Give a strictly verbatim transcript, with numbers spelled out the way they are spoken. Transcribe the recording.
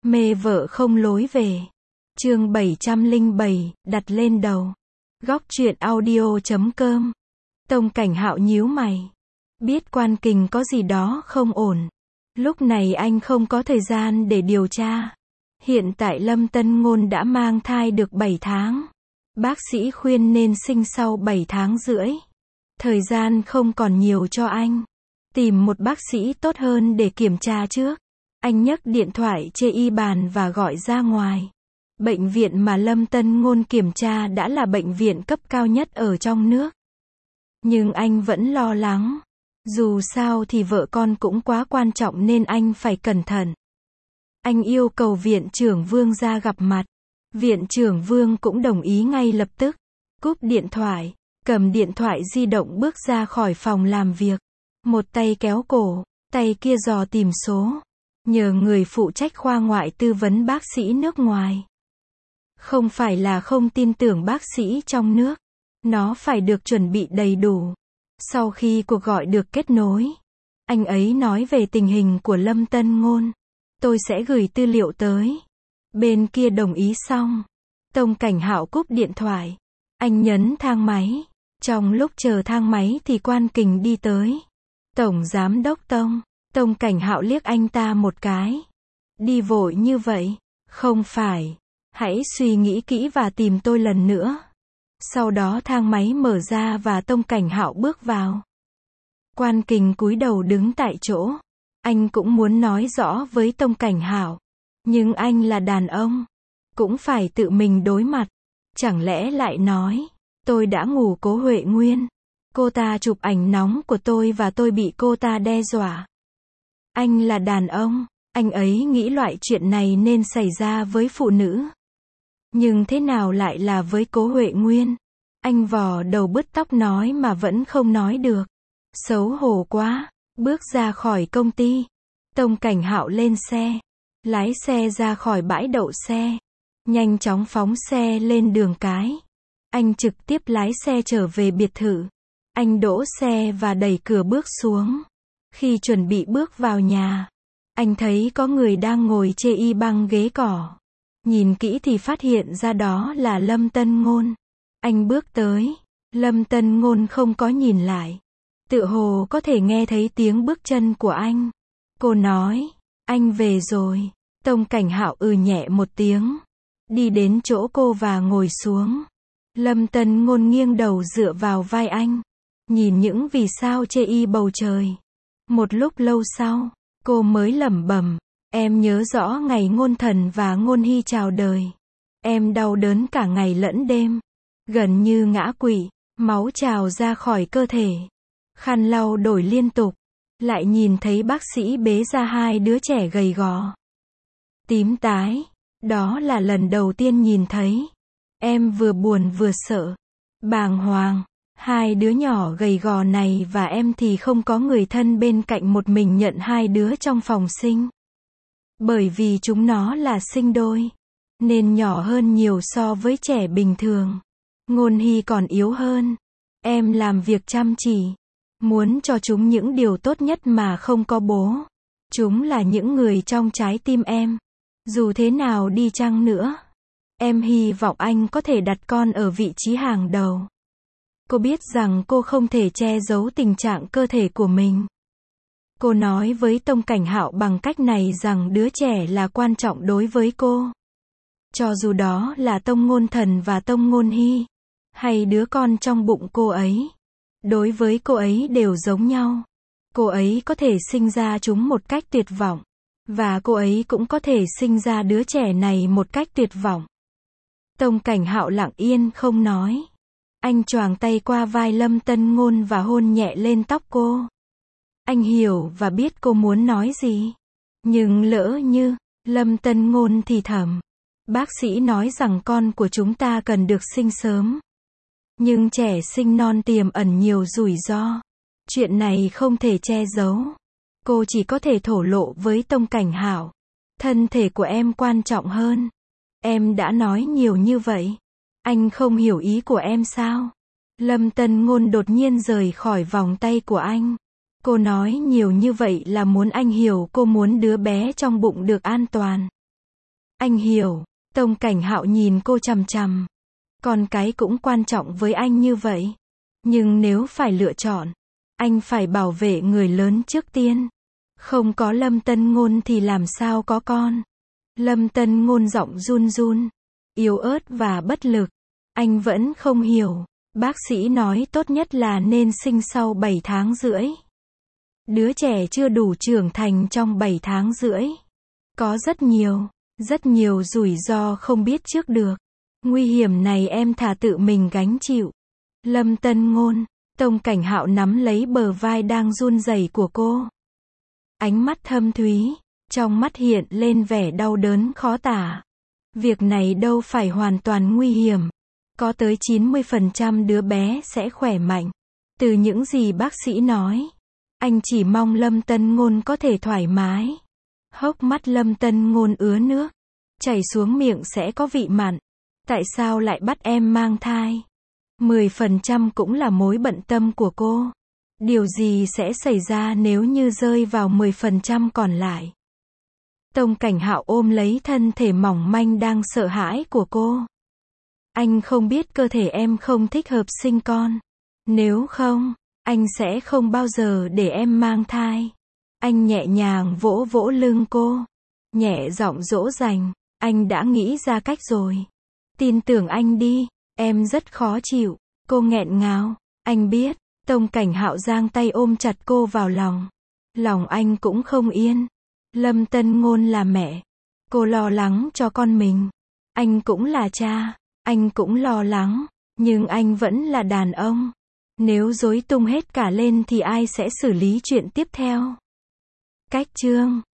Mê vợ không lối về. Chương bảy trăm lẻ bảy, đặt lên đầu. Góc truyện audio chấm com. Tông Cảnh Hạo nhíu mày. Biết Quan Kình có gì đó không ổn. Lúc này anh không có thời gian để điều tra. Hiện tại Lâm Tân Ngôn đã mang thai được bảy tháng. Bác sĩ khuyên nên sinh sau bảy tháng rưỡi. Thời gian không còn nhiều cho anh. Tìm một bác sĩ tốt hơn để kiểm tra trước. Anh nhấc điện thoại chê y bàn và gọi ra ngoài. Bệnh viện mà Lâm Tân Ngôn kiểm tra đã là bệnh viện cấp cao nhất ở trong nước. Nhưng anh vẫn lo lắng. Dù sao thì vợ con cũng quá quan trọng nên anh phải cẩn thận. Anh yêu cầu viện trưởng Vương ra gặp mặt. Viện trưởng Vương cũng đồng ý ngay lập tức. Cúp điện thoại, cầm điện thoại di động bước ra khỏi phòng làm việc. Một tay kéo cổ, tay kia dò tìm số. Nhờ người phụ trách khoa ngoại tư vấn bác sĩ nước ngoài. Không phải là không tin tưởng bác sĩ trong nước. Nó phải được chuẩn bị đầy đủ. Sau khi cuộc gọi được kết nối, anh ấy nói về tình hình của Lâm Tân Ngôn. Tôi sẽ gửi tư liệu tới. Bên kia đồng ý xong. Tông Cảnh Hạo cúp điện thoại. Anh nhấn thang máy. Trong lúc chờ thang máy thì Quan Kình đi tới. Tổng Giám đốc Tông. Tông Cảnh Hạo liếc anh ta một cái. Đi vội như vậy. Không phải. Hãy suy nghĩ kỹ và tìm tôi lần nữa. Sau đó thang máy mở ra và Tông Cảnh Hạo bước vào. Quan Kình cúi đầu đứng tại chỗ. Anh cũng muốn nói rõ với Tông Cảnh Hạo. Nhưng anh là đàn ông. Cũng phải tự mình đối mặt. Chẳng lẽ lại nói. Tôi đã ngủ Cố Huệ Nguyên. Cô ta chụp ảnh nóng của tôi và tôi bị cô ta đe dọa. Anh là đàn ông. Anh ấy nghĩ loại chuyện này nên xảy ra với phụ nữ. Nhưng thế nào lại là với Cố Huệ Nguyên? Anh vò đầu bứt tóc nói mà vẫn không nói được. Xấu hổ quá. Bước ra khỏi công ty. Tông Cảnh Hạo lên xe. Lái xe ra khỏi bãi đậu xe. Nhanh chóng phóng xe lên đường cái. Anh trực tiếp lái xe trở về biệt thự. Anh đỗ xe và đẩy cửa bước xuống. Khi chuẩn bị bước vào nhà, anh thấy có người đang ngồi chê y băng ghế cỏ. Nhìn kỹ thì phát hiện ra đó là Lâm Tân Ngôn. Anh bước tới. Lâm Tân Ngôn không có nhìn lại. Tựa hồ có thể nghe thấy tiếng bước chân của anh. Cô nói, anh về rồi. Tông Cảnh Hạo ừ nhẹ một tiếng. Đi đến chỗ cô và ngồi xuống. Lâm Tân Ngôn nghiêng đầu dựa vào vai anh. Nhìn những vì sao chê y bầu trời. Một lúc lâu sau, cô mới lẩm bẩm. Em nhớ rõ ngày Ngôn Thần và Ngôn Hy chào đời. Em đau đớn cả ngày lẫn đêm. Gần như ngã quỵ. Máu trào ra khỏi cơ thể. Khăn lau đổi liên tục. Lại nhìn thấy bác sĩ bế ra hai đứa trẻ gầy gò. Tím tái. Đó là lần đầu tiên nhìn thấy. Em vừa buồn vừa sợ. Bàng hoàng. Hai đứa nhỏ gầy gò này và em thì không có người thân bên cạnh, một mình nhận hai đứa trong phòng sinh. Bởi vì chúng nó là sinh đôi. Nên nhỏ hơn nhiều so với trẻ bình thường. Ngôn Hy còn yếu hơn. Em làm việc chăm chỉ. Muốn cho chúng những điều tốt nhất mà không có bố. Chúng là những người trong trái tim em. Dù thế nào đi chăng nữa, em hy vọng anh có thể đặt con ở vị trí hàng đầu. Cô biết rằng cô không thể che giấu tình trạng cơ thể của mình. Cô nói với Tông Cảnh Hạo bằng cách này rằng đứa trẻ là quan trọng đối với cô. Cho dù đó là Tông Ngôn Thần và Tông Ngôn Hy, hay đứa con trong bụng cô ấy. Đối với cô ấy đều giống nhau. Cô ấy có thể sinh ra chúng một cách tuyệt vọng. Và cô ấy cũng có thể sinh ra đứa trẻ này một cách tuyệt vọng. Tông Cảnh Hạo lặng yên không nói. Anh choàng tay qua vai Lâm Tân Ngôn và hôn nhẹ lên tóc cô. Anh hiểu và biết cô muốn nói gì. Nhưng lỡ như, Lâm Tân Ngôn thì thầm. Bác sĩ nói rằng con của chúng ta cần được sinh sớm. Nhưng trẻ sinh non tiềm ẩn nhiều rủi ro. Chuyện này không thể che giấu. Cô chỉ có thể thổ lộ với Tông Cảnh Hạo. Thân thể của em quan trọng hơn. Em đã nói nhiều như vậy. Anh không hiểu ý của em sao? Lâm Tân Ngôn đột nhiên rời khỏi vòng tay của anh. Cô nói nhiều như vậy là muốn anh hiểu cô muốn đứa bé trong bụng được an toàn. Anh hiểu. Tông Cảnh Hạo nhìn cô chằm chằm. Con cái cũng quan trọng với anh như vậy. Nhưng nếu phải lựa chọn, anh phải bảo vệ người lớn trước tiên. Không có Lâm Tân Ngôn thì làm sao có con. Lâm Tân Ngôn giọng run run, yếu ớt và bất lực. Anh vẫn không hiểu. Bác sĩ nói tốt nhất là nên sinh sau bảy tháng rưỡi. Đứa trẻ chưa đủ trưởng thành trong bảy tháng rưỡi. Có rất nhiều, rất nhiều rủi ro không biết trước được. Nguy hiểm này em thà tự mình gánh chịu. Lâm Tân Ngôn, Tông Cảnh Hạo nắm lấy bờ vai đang run rẩy của cô. Ánh mắt thâm thúy, trong mắt hiện lên vẻ đau đớn khó tả. Việc này đâu phải hoàn toàn nguy hiểm. Có tới chín mươi phần trăm đứa bé sẽ khỏe mạnh. Từ những gì bác sĩ nói, anh chỉ mong Lâm Tân Ngôn có thể thoải mái. Hốc mắt Lâm Tân Ngôn ứa nước, chảy xuống miệng sẽ có vị mặn. Tại sao lại bắt em mang thai? mười phần trăm cũng là mối bận tâm của cô. Điều gì sẽ xảy ra nếu như rơi vào mười phần trăm còn lại? Tông Cảnh Hạo ôm lấy thân thể mỏng manh đang sợ hãi của cô. Anh không biết cơ thể em không thích hợp sinh con. Nếu không, anh sẽ không bao giờ để em mang thai. Anh nhẹ nhàng vỗ vỗ lưng cô, nhẹ giọng dỗ dành. Anh đã nghĩ ra cách rồi. Tin tưởng anh đi, em rất khó chịu. Cô nghẹn ngào. Anh biết. Tông Cảnh Hạo giang tay ôm chặt cô vào lòng. Lòng anh cũng không yên. Lâm Tân Ngôn là mẹ. Cô lo lắng cho con mình. Anh cũng là cha. Anh cũng lo lắng. Nhưng anh vẫn là đàn ông. Nếu rối tung hết cả lên thì ai sẽ xử lý chuyện tiếp theo? Cách chương